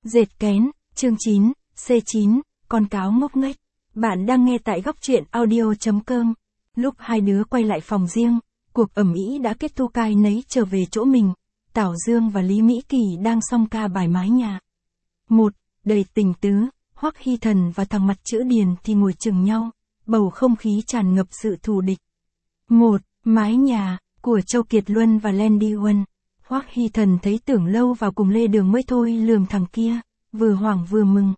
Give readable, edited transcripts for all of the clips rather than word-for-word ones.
Dệt kén, chương 9, C9, con cáo ngốc nghếch. Bạn đang nghe tại góc truyện audio.com. Lúc hai đứa quay lại phòng riêng, cuộc ầm ĩ đã kết thúc, ai nấy trở về chỗ mình. Tảo Dương và Lý Mỹ Kỳ đang song ca bài mái nhà. Một, đầy tình tứ, Hoắc Hy Thần và thằng mặt chữ Điền thì ngồi chừng nhau, bầu không khí tràn ngập sự thù địch. Một, mái nhà, của Châu Kiệt Luân và Landy Huân. Hoắc Hy Thần thấy Tưởng Lâu vào cùng Lê Đường mới thôi lườm thằng kia, vừa hoảng vừa mừng.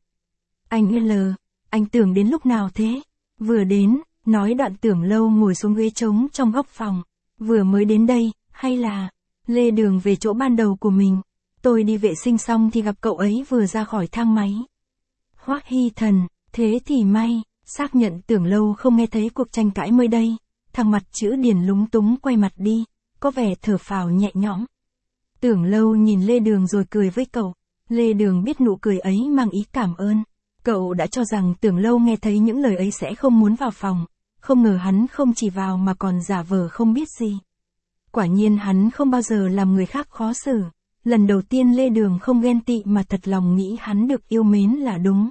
Anh Tưởng đến lúc nào thế? Vừa đến, nói đoạn Tưởng Lâu ngồi xuống ghế trống trong góc phòng. Vừa mới đến đây, hay là... Lê Đường về chỗ ban đầu của mình. Tôi đi vệ sinh xong thì gặp cậu ấy vừa ra khỏi thang máy. Hoắc Hy Thần, thế thì may, xác nhận Tưởng Lâu không nghe thấy cuộc tranh cãi mới đây. Thằng mặt chữ Điền lúng túng quay mặt đi, có vẻ thở phào nhẹ nhõm. Tưởng Lâu nhìn Lê Đường rồi cười với cậu. Lê Đường biết nụ cười ấy mang ý cảm ơn. Cậu đã cho rằng Tưởng Lâu nghe thấy những lời ấy sẽ không muốn vào phòng. Không ngờ hắn không chỉ vào mà còn giả vờ không biết gì. Quả nhiên hắn không bao giờ làm người khác khó xử. Lần đầu tiên Lê Đường không ghen tị mà thật lòng nghĩ hắn được yêu mến là đúng.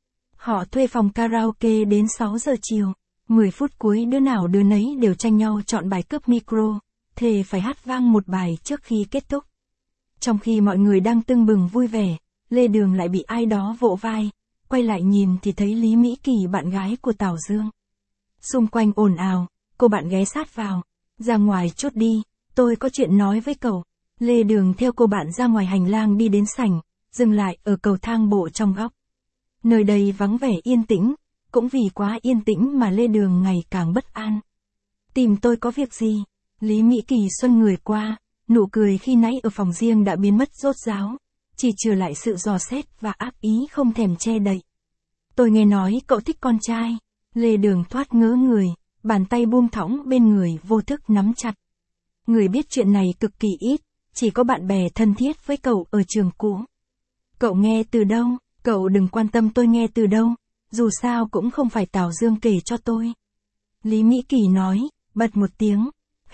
Họ thuê phòng karaoke đến 6 giờ chiều. 10 phút cuối đứa nào đứa nấy đều tranh nhau chọn bài cướp micro, thề phải hát vang một bài trước khi kết thúc. Trong khi mọi người đang tưng bừng vui vẻ, Lê Đường lại bị ai đó vỗ vai, quay lại nhìn thì thấy Lý Mỹ Kỳ bạn gái của Tảo Dương. Xung quanh ồn ào, cô bạn ghé sát vào, ra ngoài chút đi, tôi có chuyện nói với cậu. Lê Đường theo cô bạn ra ngoài hành lang đi đến sảnh, dừng lại ở cầu thang bộ trong góc. Nơi đây vắng vẻ yên tĩnh, cũng vì quá yên tĩnh mà Lê Đường ngày càng bất an. Tìm tôi có việc gì? Lý Mỹ Kỳ xoay người qua, nụ cười khi nãy ở phòng riêng đã biến mất rốt ráo, chỉ trừ lại sự dò xét và ác ý không thèm che đậy. Tôi nghe nói cậu thích con trai. Lê Đường thoát ngớ người, bàn tay buông thõng bên người vô thức nắm chặt. Người biết chuyện này cực kỳ ít, chỉ có bạn bè thân thiết với cậu ở trường cũ. Cậu nghe từ đâu? Cậu đừng quan tâm tôi nghe từ đâu, dù sao cũng không phải Tảo Dương kể cho tôi. Lý Mỹ Kỳ nói, bật một tiếng.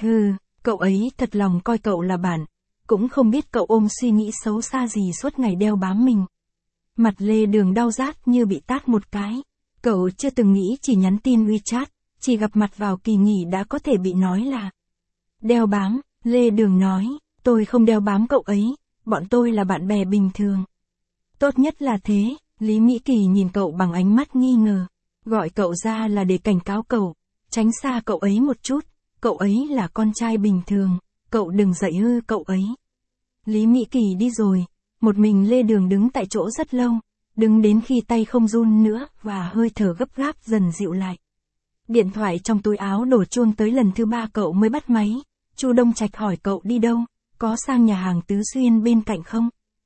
Cậu ấy thật lòng coi cậu là bạn, cũng không biết cậu ôm suy nghĩ xấu xa gì suốt ngày đeo bám mình. Mặt Lê Đường đau rát như bị tát một cái. Cậu chưa từng nghĩ chỉ nhắn tin WeChat, chỉ gặp mặt vào kỳ nghỉ đã có thể bị nói là đeo bám. Lê Đường nói, tôi không đeo bám cậu ấy, bọn tôi là bạn bè bình thường. Tốt nhất là thế. Lý Mỹ Kỳ nhìn cậu bằng ánh mắt nghi ngờ. Gọi cậu ra là để cảnh cáo cậu, tránh xa cậu ấy một chút. Cậu ấy là con trai bình thường, cậu đừng dạy hư cậu ấy. Lý Mỹ Kỳ đi rồi, một mình Lê Đường đứng tại chỗ rất lâu, đứng đến khi tay không run nữa và hơi thở gấp gáp dần dịu lại. Điện thoại trong túi áo đổ chuông tới lần thứ 3 cậu mới bắt máy. Chu Đông Trạch hỏi cậu đi đâu, có sang nhà hàng Tứ Xuyên bên cạnh không?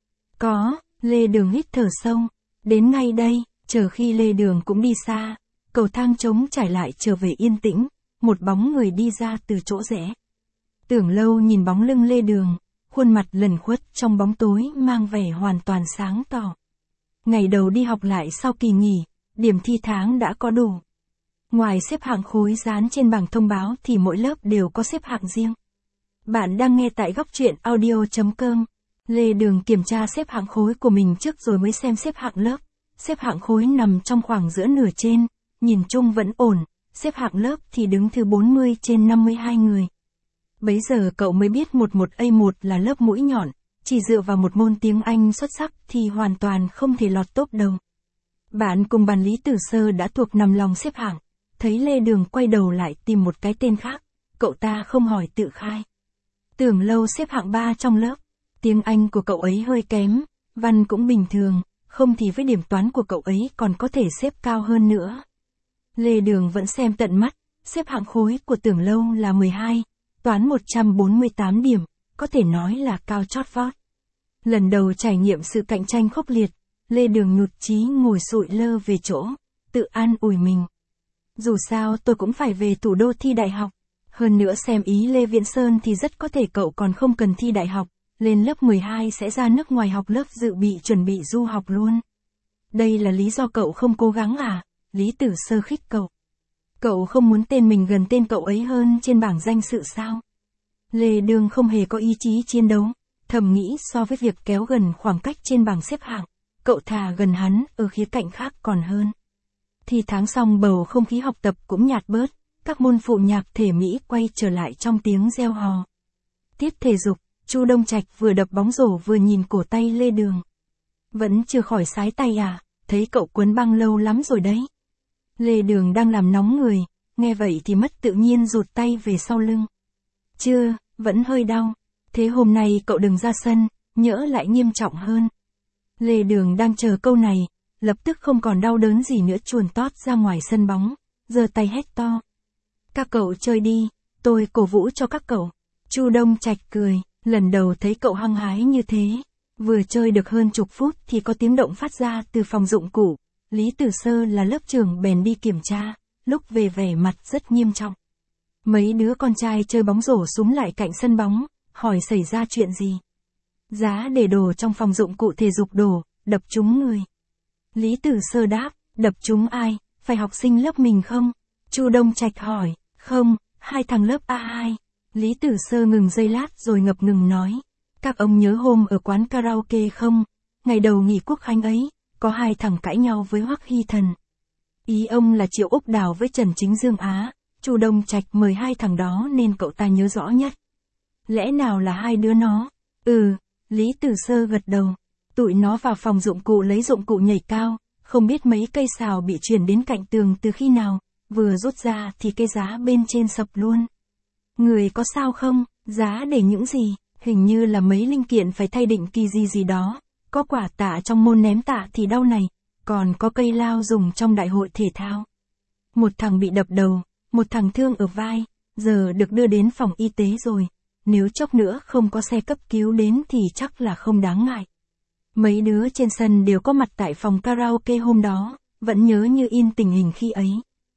Có. Lê Đường hít thở sâu, đến ngay đây. Chờ khi Lê Đường cũng đi xa, cầu thang trống trải lại trở về yên tĩnh, một bóng người đi ra từ chỗ rẽ. Tưởng Lâu nhìn bóng lưng Lê Đường, khuôn mặt lẩn khuất trong bóng tối mang vẻ hoàn toàn sáng tỏ. Ngày đầu đi học lại sau kỳ nghỉ, điểm thi tháng đã có đủ. Ngoài xếp hạng khối dán trên bảng thông báo thì mỗi lớp đều có xếp hạng riêng. Bạn đang nghe tại góc truyện audio.com. Lê Đường kiểm tra xếp hạng khối của mình trước rồi mới xem xếp hạng lớp. Xếp hạng khối nằm trong khoảng giữa nửa trên, nhìn chung vẫn ổn, xếp hạng lớp thì đứng thứ 40 trên 52 người. Bấy giờ cậu mới biết 11A1 là lớp mũi nhọn, chỉ dựa vào một môn tiếng Anh xuất sắc thì hoàn toàn không thể lọt top đầu. Bạn cùng bàn Lý Tử Sơ đã thuộc nằm lòng xếp hạng, thấy Lê Đường quay đầu lại tìm một cái tên khác, cậu ta không hỏi tự khai. Tưởng Lâu xếp hạng 3 trong lớp. Tiếng Anh của cậu ấy hơi kém, văn cũng bình thường, không thì với điểm toán của cậu ấy còn có thể xếp cao hơn nữa. Lê Đường vẫn xem tận mắt, xếp hạng khối của Tưởng Lâu là 12, toán 148 điểm, có thể nói là cao chót vót. Lần đầu trải nghiệm sự cạnh tranh khốc liệt, Lê Đường nhụt chí ngồi sụi lơ về chỗ, tự an ủi mình. Dù sao tôi cũng phải về thủ đô thi đại học, hơn nữa xem ý Lê Viễn Sơn thì rất có thể cậu còn không cần thi đại học. Lên lớp 12 sẽ ra nước ngoài học lớp dự bị chuẩn bị du học luôn. Đây là lý do cậu không cố gắng à? Lý Tử Sơ khích cậu. Cậu không muốn tên mình gần tên cậu ấy hơn trên bảng danh sự sao? Lê Đường không hề có ý chí chiến đấu, thầm nghĩ so với việc kéo gần khoảng cách trên bảng xếp hạng, cậu thà gần hắn ở khía cạnh khác còn hơn. Thì tháng xong bầu không khí học tập cũng nhạt bớt, các môn phụ nhạc thể mỹ quay trở lại trong tiếng reo hò. Tiết thể dục, Chu Đông Trạch vừa đập bóng rổ vừa nhìn cổ tay Lê Đường. Vẫn chưa khỏi sái tay à, thấy cậu quấn băng lâu lắm rồi đấy. Lê Đường đang làm nóng người, nghe vậy thì mất tự nhiên rụt tay về sau lưng. Chưa, vẫn hơi đau. Thế hôm nay cậu đừng ra sân, nhỡ lại nghiêm trọng hơn. Lê Đường đang chờ câu này, lập tức không còn đau đớn gì nữa chuồn tót ra ngoài sân bóng, giơ tay hét to. Các cậu chơi đi, tôi cổ vũ cho các cậu. Chu Đông Trạch cười, lần đầu thấy cậu hăng hái như thế. Vừa chơi được hơn chục phút thì có tiếng động phát ra từ phòng dụng cụ. Lý Tử Sơ là lớp trưởng bèn đi kiểm tra, lúc về vẻ mặt rất nghiêm trọng. Mấy đứa con trai chơi bóng rổ xúm lại cạnh sân bóng, hỏi xảy ra chuyện gì. Giá để đồ trong phòng dụng cụ thể dục đổ, đập trúng người. Lý Tử Sơ đáp, đập trúng ai, phải học sinh lớp mình không? Chu Đông Trạch hỏi, không, 2 thằng lớp A2. Lý Tử Sơ ngừng giây lát rồi ngập ngừng nói. Các ông nhớ hôm ở quán karaoke không? Ngày đầu nghỉ quốc khánh ấy, có 2 thằng cãi nhau với Hoắc Hy Thần. Ý ông là Triệu Úc Đào với Trần Chính Dương Á. Chu Đông Trạch mời 2 thằng đó nên cậu ta nhớ rõ nhất. Lẽ nào là 2 đứa nó? Lý Tử Sơ gật đầu. Tụi nó vào phòng dụng cụ lấy dụng cụ nhảy cao, không biết mấy cây sào bị chuyển đến cạnh tường từ khi nào, vừa rút ra thì cái giá bên trên sập luôn. Người có sao không? Giá để những gì? Hình như là mấy linh kiện phải thay định kỳ gì đó, có quả tạ trong môn ném tạ thì đau này, còn có cây lao dùng trong đại hội thể thao. Một thằng bị đập đầu, một thằng thương ở vai, giờ được đưa đến phòng y tế rồi, nếu chốc nữa không có xe cấp cứu đến thì chắc là không đáng ngại. Mấy đứa trên sân đều có mặt tại phòng karaoke hôm đó, vẫn nhớ như in tình hình khi ấy.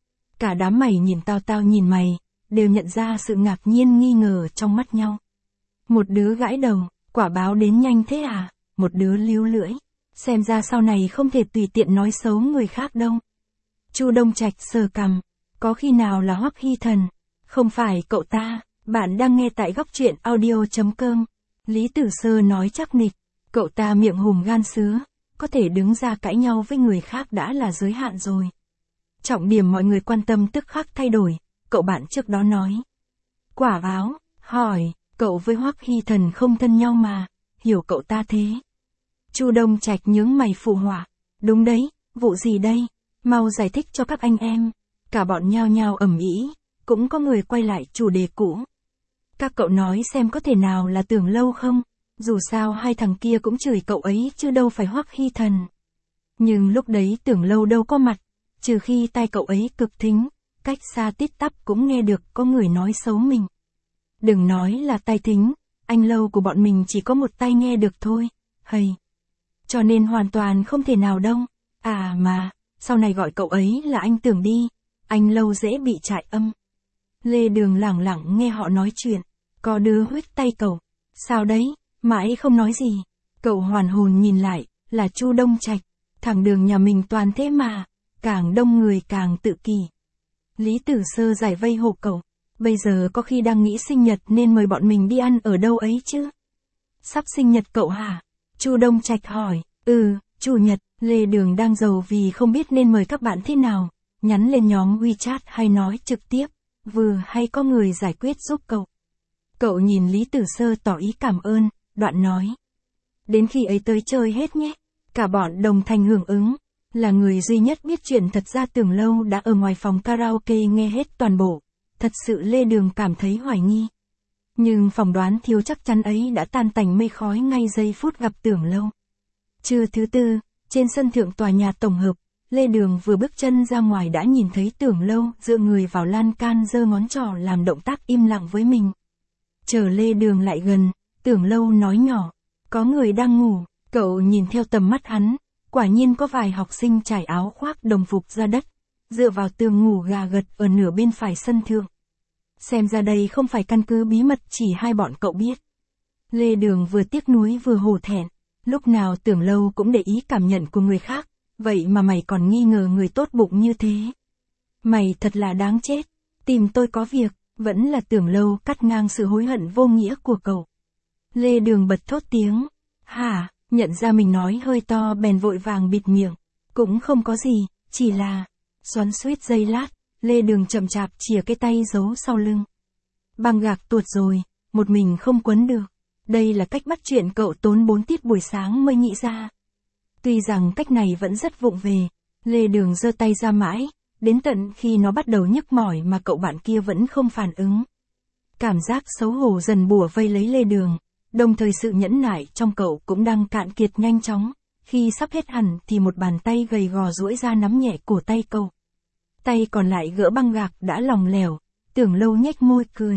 Cả đám mày nhìn tao nhìn mày, đều nhận ra sự ngạc nhiên nghi ngờ trong mắt nhau. Một đứa gãi đầu, quả báo đến nhanh thế à? Một đứa líu lưỡi, xem ra sau này không thể tùy tiện nói xấu người khác đâu. Chu Đông Trạch sờ cằm, có khi nào là Hoắc Hy Thần? Không phải cậu ta, bạn đang nghe tại góc truyện audio.com. Lý Tử Sơ nói chắc nịch, cậu ta miệng hùm gan sứa, có thể đứng ra cãi nhau với người khác đã là giới hạn rồi. Trọng điểm mọi người quan tâm tức khắc thay đổi, cậu bạn trước đó nói. Quả báo, hỏi, cậu với Hoắc Hy Thần không thân nhau mà, hiểu cậu ta thế. Chu Đông Trạch nhướng mày phụ họa, đúng đấy, vụ gì đây, mau giải thích cho các anh em. Cả bọn nhao nhao ầm ĩ, cũng có người quay lại chủ đề cũ. Các cậu nói xem có thể nào là Tưởng Lâu không, dù sao 2 thằng kia cũng chửi cậu ấy chứ đâu phải Hoắc Hy Thần. Nhưng lúc đấy Tưởng Lâu đâu có mặt, trừ khi tai cậu ấy cực thính, cách xa tít tắp cũng nghe được có người nói xấu mình. Đừng nói là tai thính, anh Lâu của bọn mình chỉ có một tai nghe được thôi, hầy. Cho nên hoàn toàn không thể nào đâu. À mà, sau này gọi cậu ấy là anh Tưởng đi, anh Lâu dễ bị trại âm. Lê Đường lẳng lặng nghe họ nói chuyện, có đứa huých tay cậu. Sao đấy, mãi không nói gì. Cậu hoàn hồn nhìn lại, là Chu Đông Trạch, thằng Đường nhà mình toàn thế mà, càng đông người càng tự kỷ. Lý Tử Sơ giải vây hộ cậu, bây giờ có khi đang nghĩ sinh nhật nên mời bọn mình đi ăn ở đâu ấy chứ. Sắp sinh nhật cậu hả? Chu Đông Trạch hỏi. Chủ nhật. Lê Đường đang giàu vì không biết nên mời các bạn thế nào, nhắn lên nhóm WeChat hay nói trực tiếp, vừa hay có người giải quyết giúp cậu. Cậu nhìn Lý Tử Sơ tỏ ý cảm ơn, đoạn nói. Đến khi ấy tới chơi hết nhé. Cả bọn đồng thanh hưởng ứng, là người duy nhất biết chuyện thật ra Tưởng Lâu đã ở ngoài phòng karaoke nghe hết toàn bộ. Thật sự Lê Đường cảm thấy hoài nghi. Nhưng phỏng đoán thiếu chắc chắn ấy đã tan tành mây khói ngay giây phút gặp Tưởng Lâu. Trưa thứ tư, trên sân thượng tòa nhà tổng hợp, Lê Đường vừa bước chân ra ngoài đã nhìn thấy Tưởng Lâu dựa người vào lan can giơ ngón trỏ làm động tác im lặng với mình. Chờ Lê Đường lại gần, Tưởng Lâu nói nhỏ, có người đang ngủ. Cậu nhìn theo tầm mắt hắn, quả nhiên có vài học sinh trải áo khoác đồng phục ra đất, dựa vào tường ngủ gà gật ở nửa bên phải sân thượng. Xem ra đây không phải căn cứ bí mật chỉ 2 bọn cậu biết. Lê Đường vừa tiếc nuối vừa hổ thẹn, lúc nào Tưởng Lâu cũng để ý cảm nhận của người khác, vậy mà mày còn nghi ngờ người tốt bụng như thế. Mày thật là đáng chết, tìm tôi có việc, vẫn là Tưởng Lâu cắt ngang sự hối hận vô nghĩa của cậu. Lê Đường bật thốt tiếng, hả, Nhận ra mình nói hơi to bèn vội vàng bịt miệng. Cũng không có gì, chỉ là... Xoắn xuýt giây lát, Lê Đường chậm chạp chìa cái tay giấu sau lưng. Băng gạc tuột rồi, một mình không quấn được. Đây là cách bắt chuyện cậu tốn 4 tiết buổi sáng mới nghĩ ra. Tuy rằng cách này vẫn rất vụng về, Lê Đường giơ tay ra mãi, đến tận khi nó bắt đầu nhức mỏi mà cậu bạn kia vẫn không phản ứng. Cảm giác xấu hổ dần bủa vây lấy Lê Đường, đồng thời sự nhẫn nại trong cậu cũng đang cạn kiệt nhanh chóng. Khi sắp hết hẳn thì một bàn tay gầy gò duỗi ra nắm nhẹ cổ tay cậu. Tay còn lại gỡ băng gạc đã lỏng lẻo, Tưởng Lâu nhếch môi cười.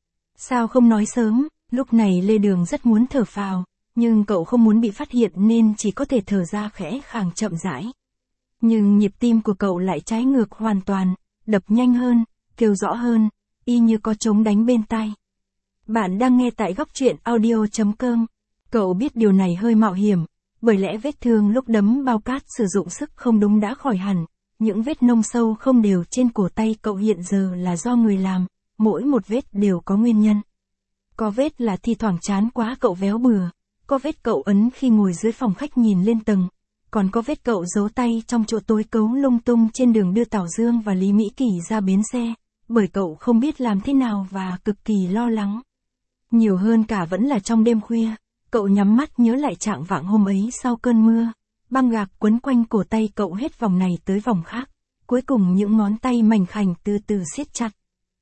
Sao không nói sớm, lúc này Lê Đường rất muốn thở phào, nhưng cậu không muốn bị phát hiện nên chỉ có thể thở ra khẽ khàng chậm rãi. Nhưng nhịp tim của cậu lại trái ngược hoàn toàn, đập nhanh hơn, kêu rõ hơn, y như có trống đánh bên tai. Bạn đang nghe tại Góc Truyện Audio.com. Cậu biết điều này hơi mạo hiểm, bởi lẽ vết thương lúc đấm bao cát sử dụng sức không đúng đã khỏi hẳn. Những vết nông sâu không đều trên cổ tay cậu hiện giờ là do người làm, mỗi một vết đều có nguyên nhân. Có vết là thi thoảng chán quá cậu véo bừa, có vết cậu ấn khi ngồi dưới phòng khách nhìn lên tầng, còn có vết cậu giấu tay trong chỗ tối cấu lung tung trên đường đưa Tảo Dương và Lý Mỹ Kỳ ra bến xe, bởi cậu không biết làm thế nào và cực kỳ lo lắng. Nhiều hơn cả vẫn là trong đêm khuya, cậu nhắm mắt nhớ lại trạng vạng hôm ấy sau cơn mưa. Băng gạc quấn quanh cổ tay cậu hết vòng này tới vòng khác, cuối cùng những ngón tay mảnh khảnh từ từ siết chặt.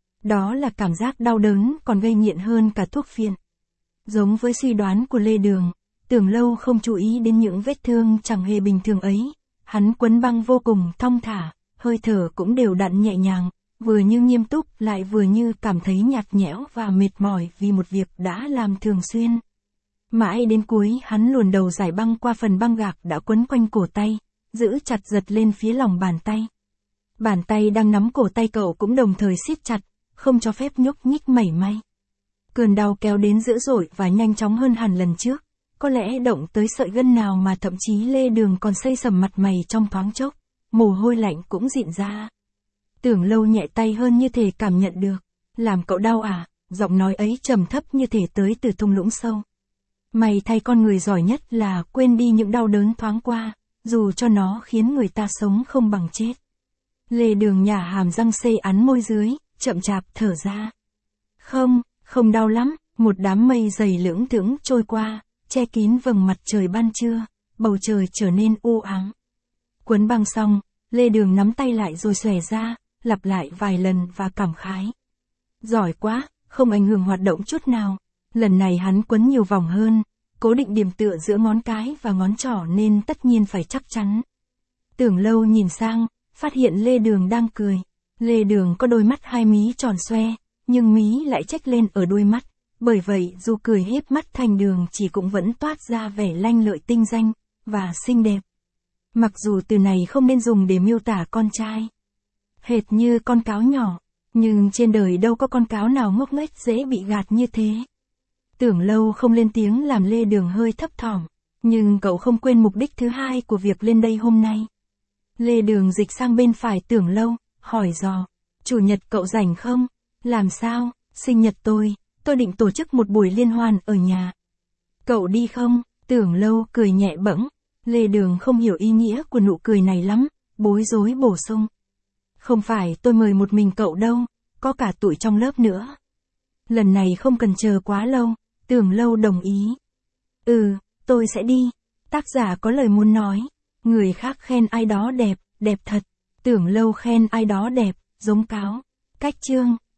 Đó là cảm giác đau đớn còn gây nghiện hơn cả thuốc phiện. Giống với suy đoán của Lê Đường, Tưởng Lâu không chú ý đến những vết thương chẳng hề bình thường ấy. Hắn quấn băng vô cùng thong thả, hơi thở cũng đều đặn nhẹ nhàng, vừa như nghiêm túc lại vừa như cảm thấy nhạt nhẽo và mệt mỏi vì một việc đã làm thường xuyên. Mãi đến cuối hắn luồn đầu giải băng qua phần băng gạc đã quấn quanh cổ tay, giữ chặt giật lên phía lòng bàn tay. Bàn tay đang nắm cổ tay cậu cũng đồng thời siết chặt, không cho phép nhúc nhích mảy may. Cơn đau kéo đến dữ dội và nhanh chóng hơn hẳn lần trước, có lẽ động tới sợi gân nào mà thậm chí Lê Đường còn xây sầm mặt mày trong thoáng chốc, mồ hôi lạnh cũng dịn ra. Tưởng Lâu nhẹ tay hơn như thể cảm nhận được, làm cậu đau à, giọng nói ấy trầm thấp như thể tới từ thung lũng sâu. Mày thay con người giỏi nhất là quên đi những đau đớn thoáng qua, dù cho nó khiến người ta sống không bằng chết. Lê Đường nhả hàm răng xê ắn môi dưới, chậm chạp thở ra. Không đau lắm, một đám mây dày lưỡng thững trôi qua, che kín vầng mặt trời ban trưa, bầu trời trở nên u ám. Quấn băng xong, Lê Đường nắm tay lại rồi xòe ra, lặp lại vài lần và cảm khái. Giỏi quá, không ảnh hưởng hoạt động chút nào. Lần này hắn quấn nhiều vòng hơn, cố định điểm tựa giữa ngón cái và ngón trỏ nên tất nhiên phải chắc chắn. Tưởng Lâu nhìn sang, phát hiện Lê Đường đang cười. Lê Đường có đôi mắt hai mí tròn xoe, nhưng mí lại chếch lên ở đuôi mắt, bởi vậy dù cười híp mắt thành đường chỉ cũng vẫn toát ra vẻ lanh lợi tinh danh và xinh đẹp. Mặc dù từ này không nên dùng để miêu tả con trai, hệt như con cáo nhỏ, nhưng trên đời đâu có con cáo nào ngốc nghếch dễ bị gạt như thế. Tưởng Lâu không lên tiếng làm Lê Đường hơi thấp thỏm, nhưng cậu không quên mục đích thứ hai của việc lên đây hôm nay. Lê Đường dịch sang bên phải Tưởng Lâu, hỏi dò, chủ nhật cậu rảnh không? Làm sao, sinh nhật tôi định tổ chức một buổi liên hoan ở nhà. Cậu đi không? Tưởng Lâu cười nhẹ bẫng. Lê Đường không hiểu ý nghĩa của nụ cười này lắm, bối rối bổ sung. Không phải tôi mời một mình cậu đâu, có cả tụi trong lớp nữa. Lần này không cần chờ quá lâu, Tưởng Lâu đồng ý. Tôi sẽ đi. Tác giả có lời muốn nói. Người khác khen ai đó đẹp, đẹp thật. Tưởng Lâu khen ai đó đẹp, giống cáo. Cách chương.